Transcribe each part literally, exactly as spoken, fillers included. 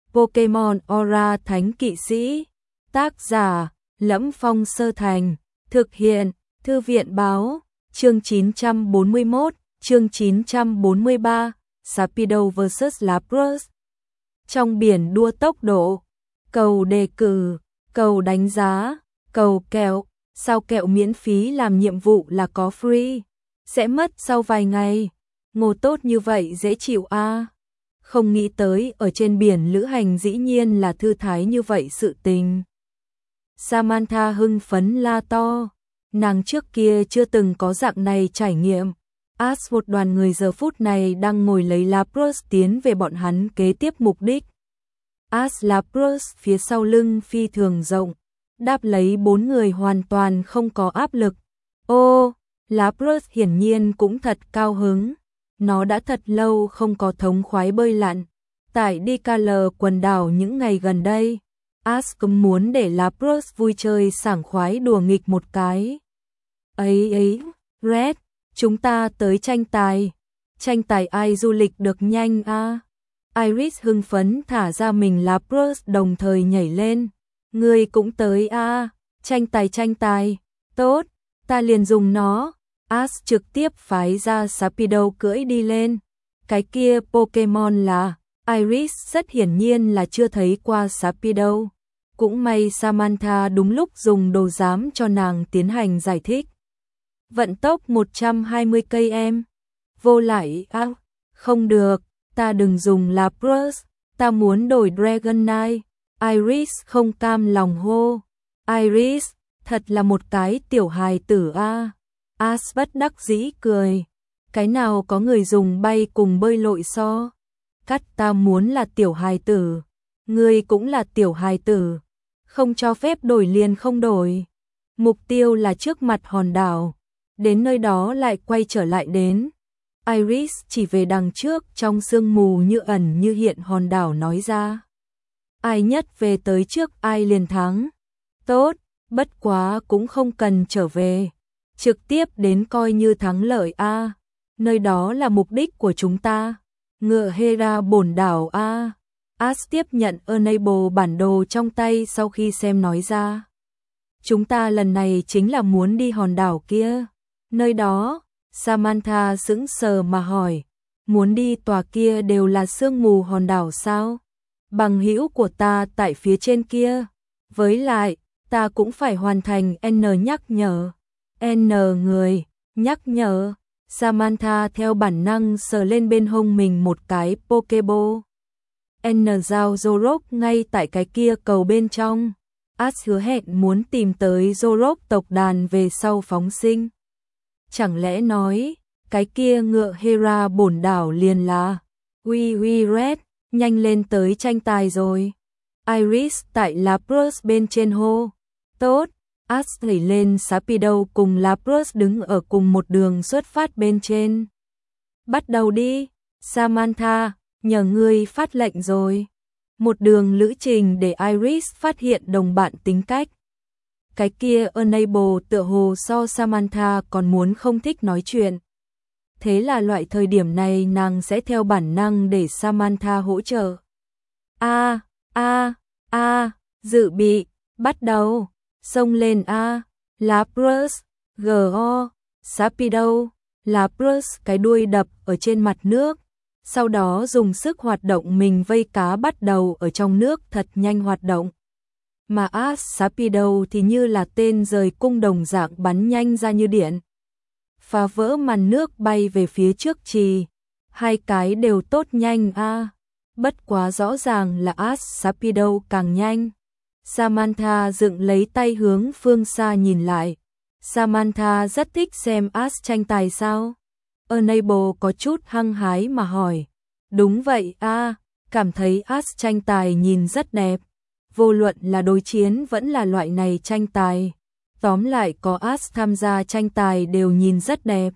Pokemon Aura Thánh Kỵ Sĩ. Tác giả: Lẫm Phong Sơ Thành. Thực hiện: Thư viện báo. Chương chín trăm bốn mươi mốt, chương chín trăm bốn mươi ba, Sharpedo versus Lapras. Trong biển đua tốc độ, cầu đề cử, cầu đánh giá, cầu kẹo, sao kẹo miễn phí làm nhiệm vụ là có free, sẽ mất sau vài ngày. Ngô tốt như vậy dễ chịu a. À. Không nghĩ tới ở trên biển lữ hành dĩ nhiên là thư thái như vậy sự tình. Samantha hưng phấn la to, nàng trước kia chưa từng có dạng này trải nghiệm. Ash một đoàn người giờ phút này đang ngồi lấy Lapras tiến về bọn hắn kế tiếp mục đích. Ash Lapras phía sau lưng phi thường rộng, đáp lấy bốn người hoàn toàn không có áp lực. Ô, Lapras hiển nhiên cũng thật cao hứng. Nó đã thật lâu không có thống khoái bơi lặn. Tại Dicalr quần đảo những ngày gần đây, Ash cũng muốn để Lapras vui chơi sảng khoái đùa nghịch một cái. Ấy ấy, Red, chúng ta tới tranh tài. Tranh tài ai du lịch được nhanh a? À? Iris hưng phấn thả ra mình Lapras đồng thời nhảy lên. Ngươi cũng tới a? À? Tranh tài tranh tài. Tốt, ta liền dùng nó. Ash trực tiếp phái ra Sharpedo cưỡi đi lên. Cái kia Pokemon là... Iris rất hiển nhiên là chưa thấy qua Sharpedo. Cũng may Samantha đúng lúc dùng đồ giám cho nàng tiến hành giải thích. Vận tốc một trăm hai mươi cây em. Vô lại á, à, không được, ta đừng dùng Lapras, ta muốn đổi Dragonite. Iris không cam lòng hô. Iris, thật là một cái tiểu hài tử a. À. Ash bất đắc dĩ cười. Cái nào có người dùng bay cùng bơi lội so. Cắt ta muốn là tiểu hài tử. Ngươi cũng là tiểu hài tử. Không cho phép đổi liền không đổi. Mục tiêu là trước mặt hòn đảo. Đến nơi đó lại quay trở lại đến. Iris chỉ về đằng trước trong sương mù như ẩn như hiện hòn đảo nói ra. Ai nhất về tới trước ai liền thắng. Tốt, bất quá cũng không cần trở về. Trực tiếp đến coi như thắng lợi a. À. Nơi đó là mục đích của chúng ta. Ngựa Hera bổn đảo a. À. Ash tiếp nhận Enable bản đồ trong tay sau khi xem nói ra. Chúng ta lần này chính là muốn đi hòn đảo kia. Nơi đó, Samantha sững sờ mà hỏi. Muốn đi tòa kia đều là sương mù hòn đảo sao? Bằng hữu của ta tại phía trên kia. Với lại, ta cũng phải hoàn thành N nhắc nhở. N người, nhắc nhở. Samantha theo bản năng sờ lên bên hông mình một cái Pokeball. N giao Zorok ngay tại cái kia cầu bên trong. Ash hứa hẹn muốn tìm tới Zorok tộc đàn về sau phóng sinh. Chẳng lẽ nói, cái kia ngựa Hera bổn đảo liền là Uy Uy Red, nhanh lên tới tranh tài rồi. Iris tại Lapras bên trên hô. Tốt, Ash đẩy lên Sharpedo cùng Lapras đứng ở cùng một đường xuất phát bên trên. Bắt đầu đi, Samantha, nhờ ngươi phát lệnh rồi. Một đường lữ trình để Iris phát hiện đồng bạn tính cách. Cái kia Enable tựa hồ so Samantha còn muốn không thích nói chuyện. Thế là loại thời điểm này nàng sẽ theo bản năng để Samantha hỗ trợ. A, a, a, dự bị, bắt đầu, xông lên a, Lapras, G-O, Sharpedo, Lapras cái đuôi đập ở trên mặt nước. Sau đó dùng sức hoạt động mình vây cá bắt đầu ở trong nước thật nhanh hoạt động. Mà Ash Sharpedo thì như là tên rời cung đồng dạng bắn nhanh ra như điện. Phá vỡ màn nước bay về phía trước trì. Hai cái đều tốt nhanh a. À. Bất quá rõ ràng là Ash Sharpedo càng nhanh. Samantha dựng lấy tay hướng phương xa nhìn lại. Samantha rất thích xem Ash tranh tài sao? Enable có chút hăng hái mà hỏi. Đúng vậy a, à, cảm thấy Ash tranh tài nhìn rất đẹp. Vô luận là đối chiến vẫn là loại này tranh tài. Tóm lại có Ash tham gia tranh tài đều nhìn rất đẹp.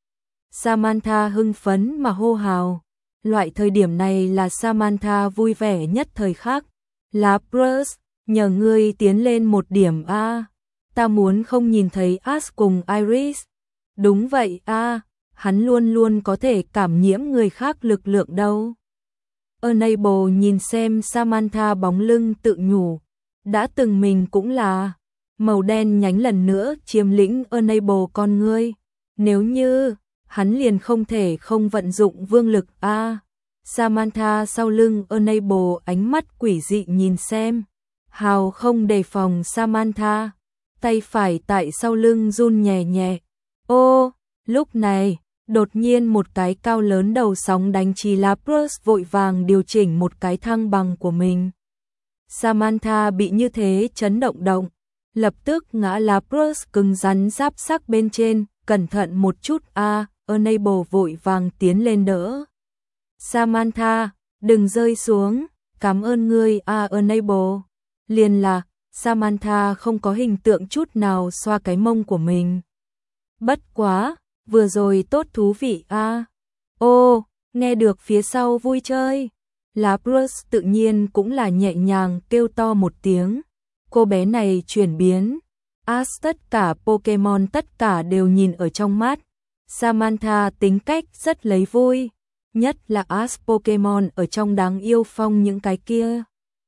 Samantha hưng phấn mà hô hào. Loại thời điểm này là Samantha vui vẻ nhất thời khắc. Lapras, nhờ ngươi tiến lên một điểm a. À. Ta muốn không nhìn thấy Ash cùng Iris. Đúng vậy a, à, hắn luôn luôn có thể cảm nhiễm người khác lực lượng đâu. Unable nhìn xem Samantha bóng lưng tự nhủ. Đã từng mình cũng là. Màu đen nhánh lần nữa chiếm lĩnh Unable con ngươi. Nếu như, hắn liền không thể không vận dụng vương lực a. À, Samantha sau lưng Unable ánh mắt quỷ dị nhìn xem. Hào không đề phòng Samantha. Tay phải tại sau lưng run nhẹ nhẹ. Ô, lúc này, đột nhiên một cái cao lớn đầu sóng đánh trì Lapras vội vàng điều chỉnh một cái thăng bằng của mình. Samantha bị như thế chấn động động, lập tức ngã Lapras cứng rắn giáp sắc bên trên, cẩn thận một chút a, à, Unable vội vàng tiến lên đỡ. Samantha, đừng rơi xuống, cảm ơn ngươi a, à, Unable. Liền là, Samantha không có hình tượng chút nào xoa cái mông của mình. Bất quá, vừa rồi tốt thú vị a. À. Ô, nghe được phía sau vui chơi. Lapras tự nhiên cũng là nhẹ nhàng kêu to một tiếng. Cô bé này chuyển biến. As tất cả Pokemon tất cả đều nhìn ở trong mắt. Samantha tính cách rất lấy vui. Nhất là As Pokemon ở trong đáng yêu phong những cái kia.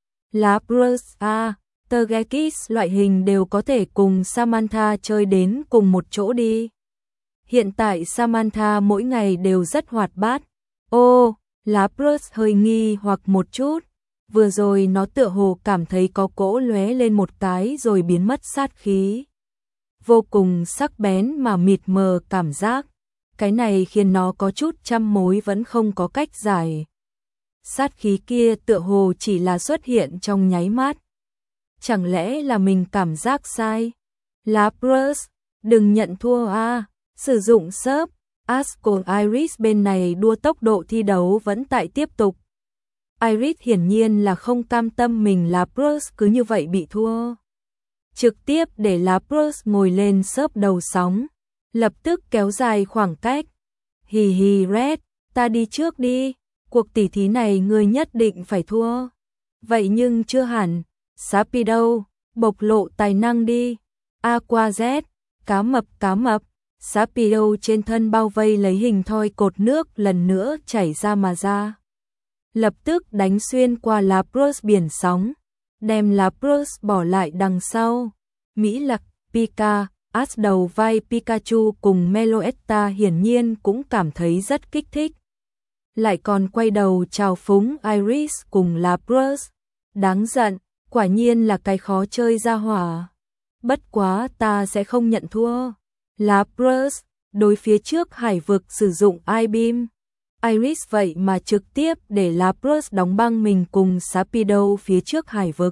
Lapras a, Togekiss loại hình đều có thể cùng Samantha chơi đến cùng một chỗ đi. Hiện tại Samantha mỗi ngày đều rất hoạt bát. Ô, Lapras hơi nghi hoặc một chút. Vừa rồi nó tựa hồ cảm thấy có cỗ lóe lên một cái rồi biến mất sát khí. Vô cùng sắc bén mà mịt mờ cảm giác. Cái này khiến nó có chút trăm mối vẫn không có cách giải. Sát khí kia tựa hồ chỉ là xuất hiện trong nháy mắt. Chẳng lẽ là mình cảm giác sai? Lapras, đừng nhận thua a, à. Sử dụng sớp. Ash cùng Iris bên này đua tốc độ thi đấu vẫn tại tiếp tục. Iris hiển nhiên là không cam tâm mình Lapras cứ như vậy bị thua. Trực tiếp để Lapras ngồi lên sớp đầu sóng. Lập tức kéo dài khoảng cách. Hì hì Red, ta đi trước đi. Cuộc tỉ thí này ngươi nhất định phải thua. Vậy nhưng chưa hẳn. Sapido, bộc lộ tài năng đi. Aqua Z, cá mập cá mập. Sapido trên thân bao vây lấy hình thoi cột nước lần nữa chảy ra mà ra. Lập tức đánh xuyên qua Lapras biển sóng. Đem Lapras bỏ lại đằng sau. Mỹ Lặc, Pika, As đầu vai Pikachu cùng Meloetta hiển nhiên cũng cảm thấy rất kích thích. Lại còn quay đầu chào phúng Iris cùng Lapras. Đáng giận, quả nhiên là cái khó chơi ra hỏa. Bất quá ta sẽ không nhận thua. Lapras, đối phía trước hải vực sử dụng I-Beam. Iris vậy mà trực tiếp để Lapras đóng băng mình cùng Sapido phía trước hải vực.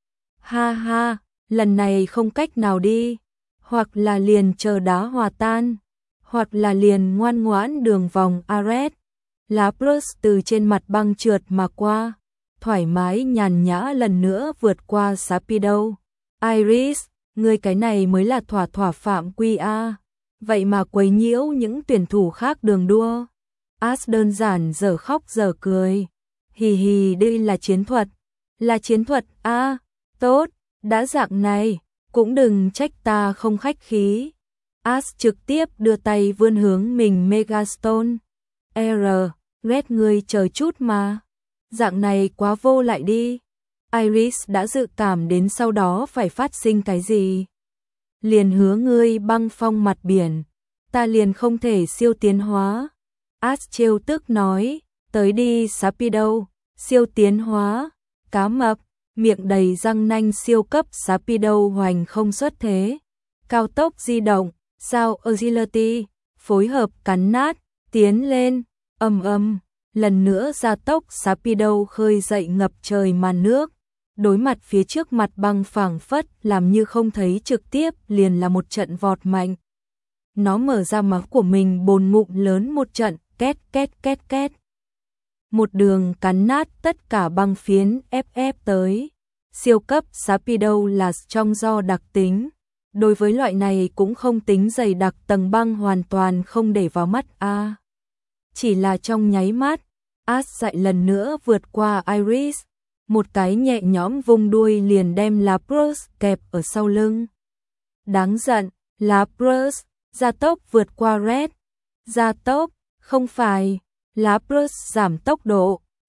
Ha ha, lần này không cách nào đi. Hoặc là liền chờ đá hòa tan. Hoặc là liền ngoan ngoãn đường vòng Ares. Lapras từ trên mặt băng trượt mà qua. Thoải mái nhàn nhã lần nữa vượt qua Sapido. Iris, ngươi cái này mới là thỏa thỏa phạm quy a. Vậy mà quấy nhiễu những tuyển thủ khác đường đua. As đơn giản giờ khóc giờ cười. Hì hì, đây là chiến thuật. Là chiến thuật a, à, tốt, đã dạng này, cũng đừng trách ta không khách khí. As trực tiếp đưa tay vươn hướng mình Megastone. R, Red ngươi chờ chút mà. Dạng này quá vô lại đi. Iris đã dự cảm đến sau đó phải phát sinh cái gì. Liền hứa ngươi băng phong mặt biển, ta liền không thể siêu tiến hóa. As trêu tức nói, tới đi Sapido, siêu tiến hóa, cá mập, miệng đầy răng nanh siêu cấp Sapido hoành không xuất thế. Cao tốc di động, sao agility, phối hợp cắn nát, tiến lên, ầm ầm, lần nữa gia tốc Sapido khơi dậy ngập trời màn nước. Đối mặt phía trước mặt băng phẳng phất làm như không thấy trực tiếp liền là một trận vọt mạnh. Nó mở ra máu của mình bồn ngụm lớn một trận, két két két két. Một đường cắn nát tất cả băng phiến ép ép tới. Siêu cấp Sapido là trong do đặc tính. Đối với loại này cũng không tính dày đặc tầng băng hoàn toàn không để vào mắt a. À, chỉ là trong nháy mắt, As dại lần nữa vượt qua Iris. Một cái nhẹ nhõm vung đuôi liền đem Lapras kẹp ở sau lưng. Đáng giận, Lapras, gia tốc vượt qua Red. Gia tốc, không phải, Lapras giảm tốc độ,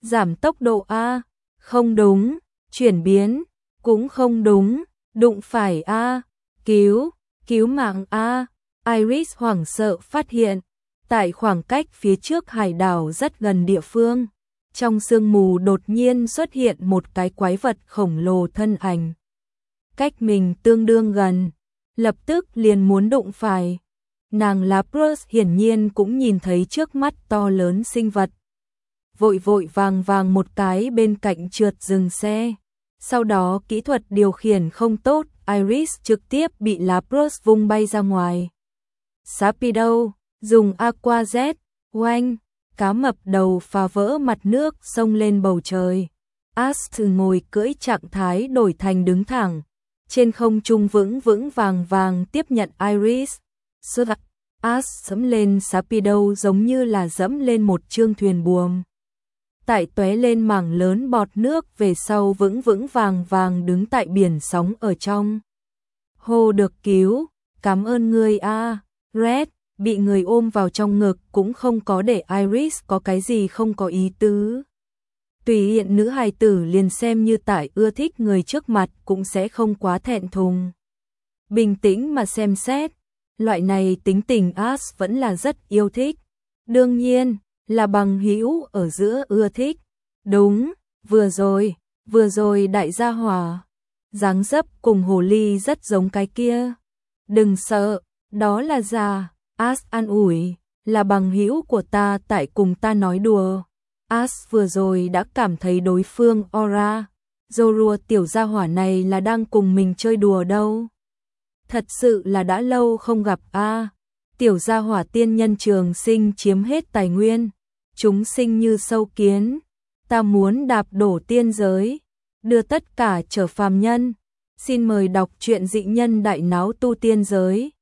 giảm tốc độ a, không đúng, chuyển biến, cũng không đúng, đụng phải a, cứu, cứu mạng a. Iris hoảng sợ phát hiện, tại khoảng cách phía trước hải đảo rất gần địa phương, trong sương mù đột nhiên xuất hiện một cái quái vật khổng lồ thân ảnh. Cách mình tương đương gần, lập tức liền muốn đụng phải. Nàng Lapras hiển nhiên cũng nhìn thấy trước mắt to lớn sinh vật. Vội vội vàng vàng một cái bên cạnh trượt dừng xe. Sau đó kỹ thuật điều khiển không tốt, Iris trực tiếp bị Lapras vung bay ra ngoài. Sharpedo dùng Aqua Jet, oanh, cá mập đầu phá vỡ mặt nước xông lên bầu trời. Ash từ ngồi cưỡi trạng thái đổi thành đứng thẳng, trên không trung vững vững vàng vàng tiếp nhận Iris. Sơ Ash dẫm lên Sharpedo giống như là dẫm lên một chương thuyền buồm. Tại tóe lên mảng lớn bọt nước về sau vững vững vàng vàng đứng tại biển sóng ở trong. Hô được cứu, cảm ơn ngươi a. Red bị người ôm vào trong ngực cũng không có để Iris có cái gì không có ý tứ. Tùy hiện nữ hài tử liền xem như tại ưa thích người trước mặt cũng sẽ không quá thẹn thùng. Bình tĩnh mà xem xét, loại này tính tình Ash vẫn là rất yêu thích. Đương nhiên, là bằng hữu ở giữa ưa thích. Đúng, vừa rồi, vừa rồi đại gia hỏa, dáng dấp cùng hồ ly rất giống cái kia. Đừng sợ, đó là già. Ash an ủi, là bằng hữu của ta tại cùng ta nói đùa. Ash vừa rồi đã cảm thấy đối phương aura, Zorua tiểu gia hỏa này là đang cùng mình chơi đùa đâu. Thật sự là đã lâu không gặp a. À, tiểu gia hỏa tiên nhân trường sinh chiếm hết tài nguyên, chúng sinh như sâu kiến, ta muốn đạp đổ tiên giới, đưa tất cả trở phàm nhân. Xin mời đọc truyện Dị Nhân Đại Náo Tu Tiên Giới.